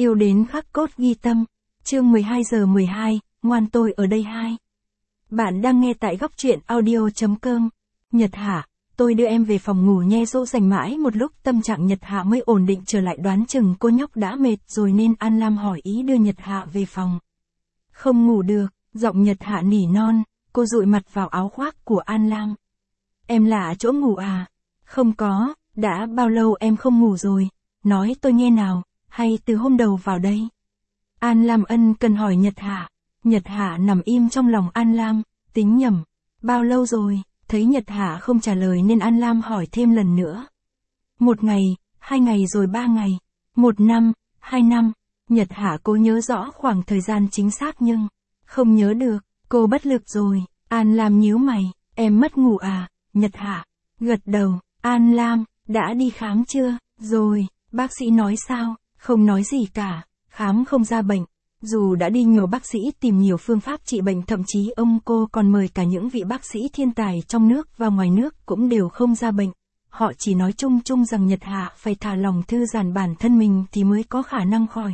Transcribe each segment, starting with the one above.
Yêu đến khắc cốt ghi tâm. Chương 12 giờ 12, ngoan tôi ở đây 2. Bạn đang nghe tại góc truyện audio.com. Nhật Hạ, tôi đưa em về phòng ngủ nhé. Dỗ dành mãi một lúc tâm trạng Nhật Hạ mới ổn định trở lại, đoán chừng cô nhóc đã mệt rồi nên An Lam hỏi ý đưa Nhật Hạ về phòng. Không ngủ được, giọng Nhật Hạ nỉ non, cô dụi mặt vào áo khoác của An Lam. Em lạ chỗ ngủ à? Không có, đã bao lâu em không ngủ rồi? Nói tôi nghe nào, hay từ hôm đầu vào đây? An Lam ân cần hỏi Nhật Hạ. Nhật Hạ nằm im trong lòng An Lam, tính nhầm. Bao lâu rồi? Thấy Nhật Hạ không trả lời nên An Lam hỏi thêm lần nữa. 1 ngày, 2 ngày rồi 3 ngày, 1 năm, 2 năm. Nhật Hạ cố nhớ rõ khoảng thời gian chính xác nhưng không nhớ được, cô bất lực rồi. An Lam nhíu mày, em mất ngủ à? Nhật Hạ gật đầu. An Lam, đã đi khám chưa? Rồi, bác sĩ nói sao? Không nói gì cả, khám không ra bệnh. Dù đã đi nhiều bác sĩ tìm nhiều phương pháp trị bệnh, thậm chí ông cô còn mời cả những vị bác sĩ thiên tài trong nước và ngoài nước cũng đều không ra bệnh. Họ chỉ nói chung chung rằng Nhật Hạ phải thả lòng thư giãn bản thân mình thì mới có khả năng khỏi.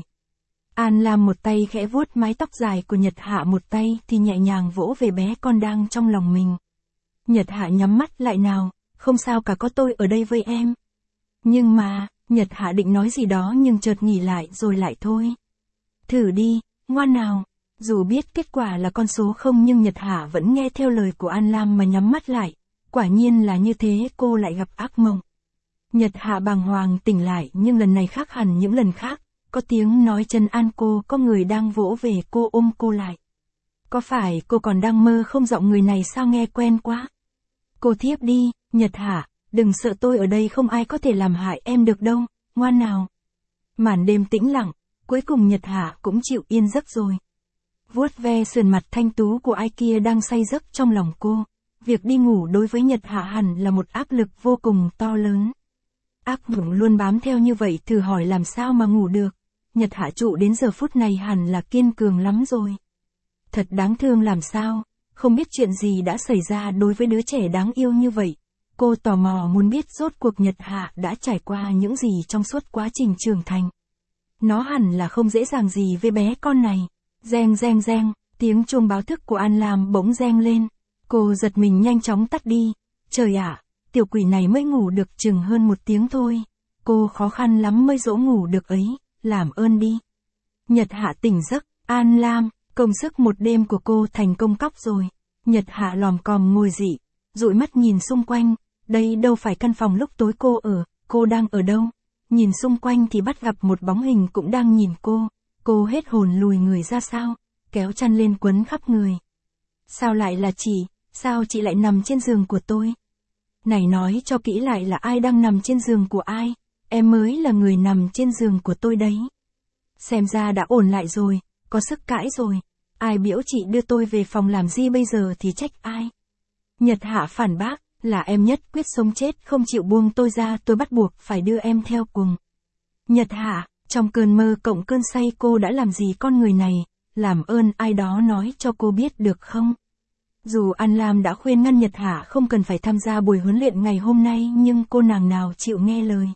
An Lam một tay khẽ vuốt mái tóc dài của Nhật Hạ, một tay thì nhẹ nhàng vỗ về bé con đang trong lòng mình. Nhật Hạ nhắm mắt lại nào, không sao cả, có tôi ở đây với em. Nhưng mà, Nhật Hạ định nói gì đó nhưng chợt nghỉ lại rồi lại thôi. Thử đi, ngoan nào. Dù biết kết quả là con số 0 nhưng Nhật Hạ vẫn nghe theo lời của An Lam mà nhắm mắt lại. Quả nhiên là như thế, cô lại gặp ác mộng. Nhật Hạ bàng hoàng tỉnh lại nhưng lần này khác hẳn những lần khác. Có tiếng nói trấn an cô, có người đang vỗ về cô, ôm cô lại. Có phải cô còn đang mơ không? Giọng người này sao nghe quen quá. Cô thiếp đi, Nhật Hạ, đừng sợ, tôi ở đây không ai có thể làm hại em được đâu, ngoan nào. Màn đêm tĩnh lặng, cuối cùng Nhật Hạ cũng chịu yên giấc rồi. Vuốt ve sườn mặt thanh tú của ai kia đang say giấc trong lòng cô. Việc đi ngủ đối với Nhật Hạ hẳn là một áp lực vô cùng to lớn. Ác mộng luôn bám theo như vậy, thử hỏi làm sao mà ngủ được. Nhật Hạ trụ đến giờ phút này hẳn là kiên cường lắm rồi. Thật đáng thương làm sao, không biết chuyện gì đã xảy ra đối với đứa trẻ đáng yêu như vậy. Cô tò mò muốn biết rốt cuộc Nhật Hạ đã trải qua những gì trong suốt quá trình trưởng thành. Nó hẳn là không dễ dàng gì với bé con này. Reng reng reng, tiếng chuông báo thức của An Lam bỗng reng lên. Cô giật mình nhanh chóng tắt đi. Trời ạ, tiểu quỷ này mới ngủ được chừng hơn 1 tiếng thôi. Cô khó khăn lắm mới dỗ ngủ được ấy, làm ơn đi. Nhật Hạ tỉnh giấc. An Lam, công sức một đêm của cô thành công cóc rồi. Nhật Hạ lòm còm ngồi dậy, dụi mắt nhìn xung quanh. Đây đâu phải căn phòng lúc tối cô ở, cô đang ở đâu? Nhìn xung quanh thì bắt gặp một bóng hình cũng đang nhìn cô. Cô hết hồn lùi người ra sau, kéo chăn lên quấn khắp người. Sao lại là chị? Sao chị lại nằm trên giường của tôi? Này nói cho kỹ lại là ai đang nằm trên giường của ai? Em mới là người nằm trên giường của tôi đấy. Xem ra đã ổn lại rồi, có sức cãi rồi. Ai biểu chị đưa tôi về phòng làm gì bây giờ thì trách ai? Nhật Hạ phản bác, là em nhất quyết sống chết không chịu buông tôi ra, tôi bắt buộc phải đưa em theo cùng. Nhật Hạ, trong cơn mơ cộng cơn say cô đã làm gì con người này? Làm ơn ai đó nói cho cô biết được không? Dù An Lam đã khuyên ngăn Nhật Hạ không cần phải tham gia buổi huấn luyện ngày hôm nay nhưng cô nàng nào chịu nghe lời.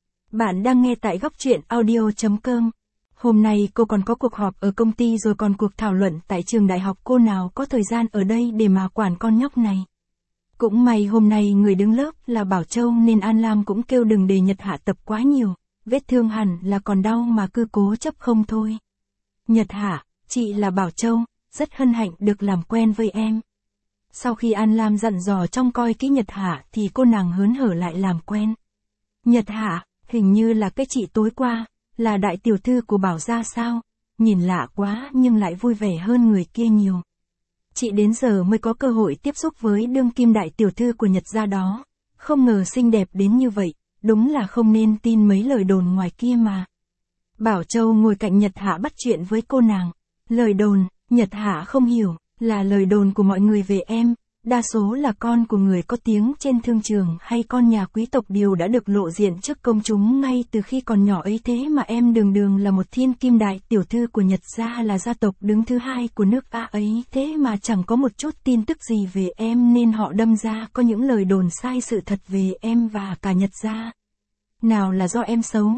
Bạn đang nghe tại góc truyện audio.com. Hôm nay cô còn có cuộc họp ở công ty rồi còn cuộc thảo luận tại trường đại học, cô nào có thời gian ở đây để mà quản con nhóc này. Cũng may hôm nay người đứng lớp là Bảo Châu nên An Lam cũng kêu đừng để Nhật Hạ tập quá nhiều, vết thương hẳn là còn đau mà cứ cố chấp không thôi. Nhật Hạ, chị là Bảo Châu, rất hân hạnh được làm quen với em. Sau khi An Lam dặn dò trông coi kỹ Nhật Hạ thì cô nàng hớn hở lại làm quen. Nhật Hạ, hình như là cái chị tối qua, là đại tiểu thư của Bảo gia sao? Nhìn lạ quá nhưng lại vui vẻ hơn người kia nhiều. Chị đến giờ mới có cơ hội tiếp xúc với đương kim đại tiểu thư của Nhật gia đó. Không ngờ xinh đẹp đến như vậy, đúng là không nên tin mấy lời đồn ngoài kia mà. Bảo Châu ngồi cạnh Nhật Hạ bắt chuyện với cô nàng. Lời đồn, Nhật Hạ không hiểu, là lời đồn của mọi người về em. Đa số là con của người có tiếng trên thương trường hay con nhà quý tộc đều đã được lộ diện trước công chúng ngay từ khi còn nhỏ ấy, thế mà em đường đường là một thiên kim đại tiểu thư của Nhật gia, là gia tộc đứng thứ 2 của nước A ấy, thế mà chẳng có một chút tin tức gì về em nên họ đâm ra có những lời đồn sai sự thật về em và cả Nhật gia. Nào là do em xấu,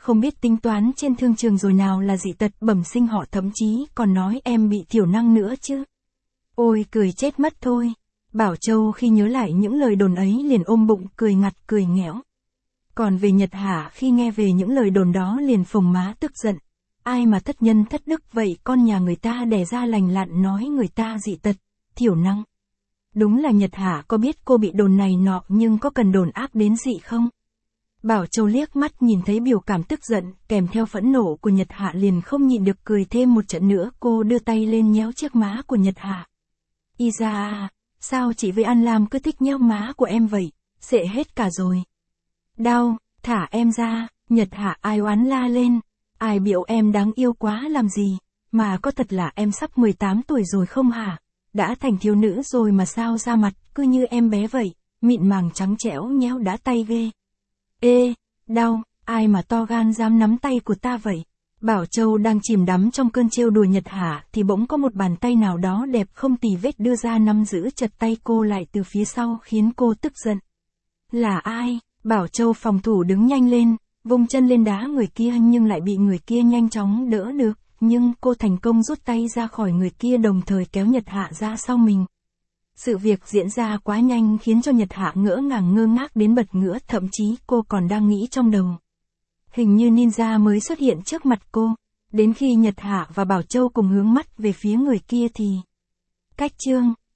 không biết tính toán trên thương trường rồi nào là dị tật bẩm sinh họ thậm chí còn nói em bị thiểu năng nữa chứ. Ôi cười chết mất thôi. Bảo Châu khi nhớ lại những lời đồn ấy liền ôm bụng cười ngặt cười nghẽo. Còn về Nhật Hạ khi nghe về những lời đồn đó liền phồng má tức giận. Ai mà thất nhân thất đức vậy, con nhà người ta đẻ ra lành lặn nói người ta dị tật, thiểu năng. Đúng là Nhật Hạ có biết cô bị đồn này nọ nhưng có cần đồn áp đến dị không? Bảo Châu liếc mắt nhìn thấy biểu cảm tức giận kèm theo phẫn nộ của Nhật Hạ liền không nhịn được cười thêm một trận nữa. Cô đưa tay lên nhéo chiếc má của Nhật Hạ. Y ra à, sao chị với An Lam cứ thích nhéo má của em vậy, sệ hết cả rồi. Đau, thả em ra. Nhật Hạ ai oán la lên. Ai biểu em đáng yêu quá làm gì, mà có thật là em sắp 18 tuổi rồi không hả? Đã thành thiếu nữ rồi mà sao da mặt cứ như em bé vậy, mịn màng trắng trẻo nhéo đã tay ghê. Ê, đau, ai mà to gan dám nắm tay của ta vậy? Bảo Châu đang chìm đắm trong cơn trêu đùa Nhật Hạ thì bỗng có một bàn tay nào đó đẹp không tì vết đưa ra nắm giữ chặt tay cô lại từ phía sau khiến cô tức giận. Là ai? Bảo Châu phòng thủ đứng nhanh lên, vung chân lên đá người kia nhưng lại bị người kia nhanh chóng đỡ được, nhưng cô thành công rút tay ra khỏi người kia đồng thời kéo Nhật Hạ ra sau mình. Sự việc diễn ra quá nhanh khiến cho Nhật Hạ ngỡ ngàng ngơ ngác đến bật ngửa, thậm chí cô còn đang nghĩ trong đầu. Hình như ninja mới xuất hiện trước mặt cô, đến khi Nhật Hạ và Bảo Châu cùng hướng mắt về phía người kia thì... Cách chương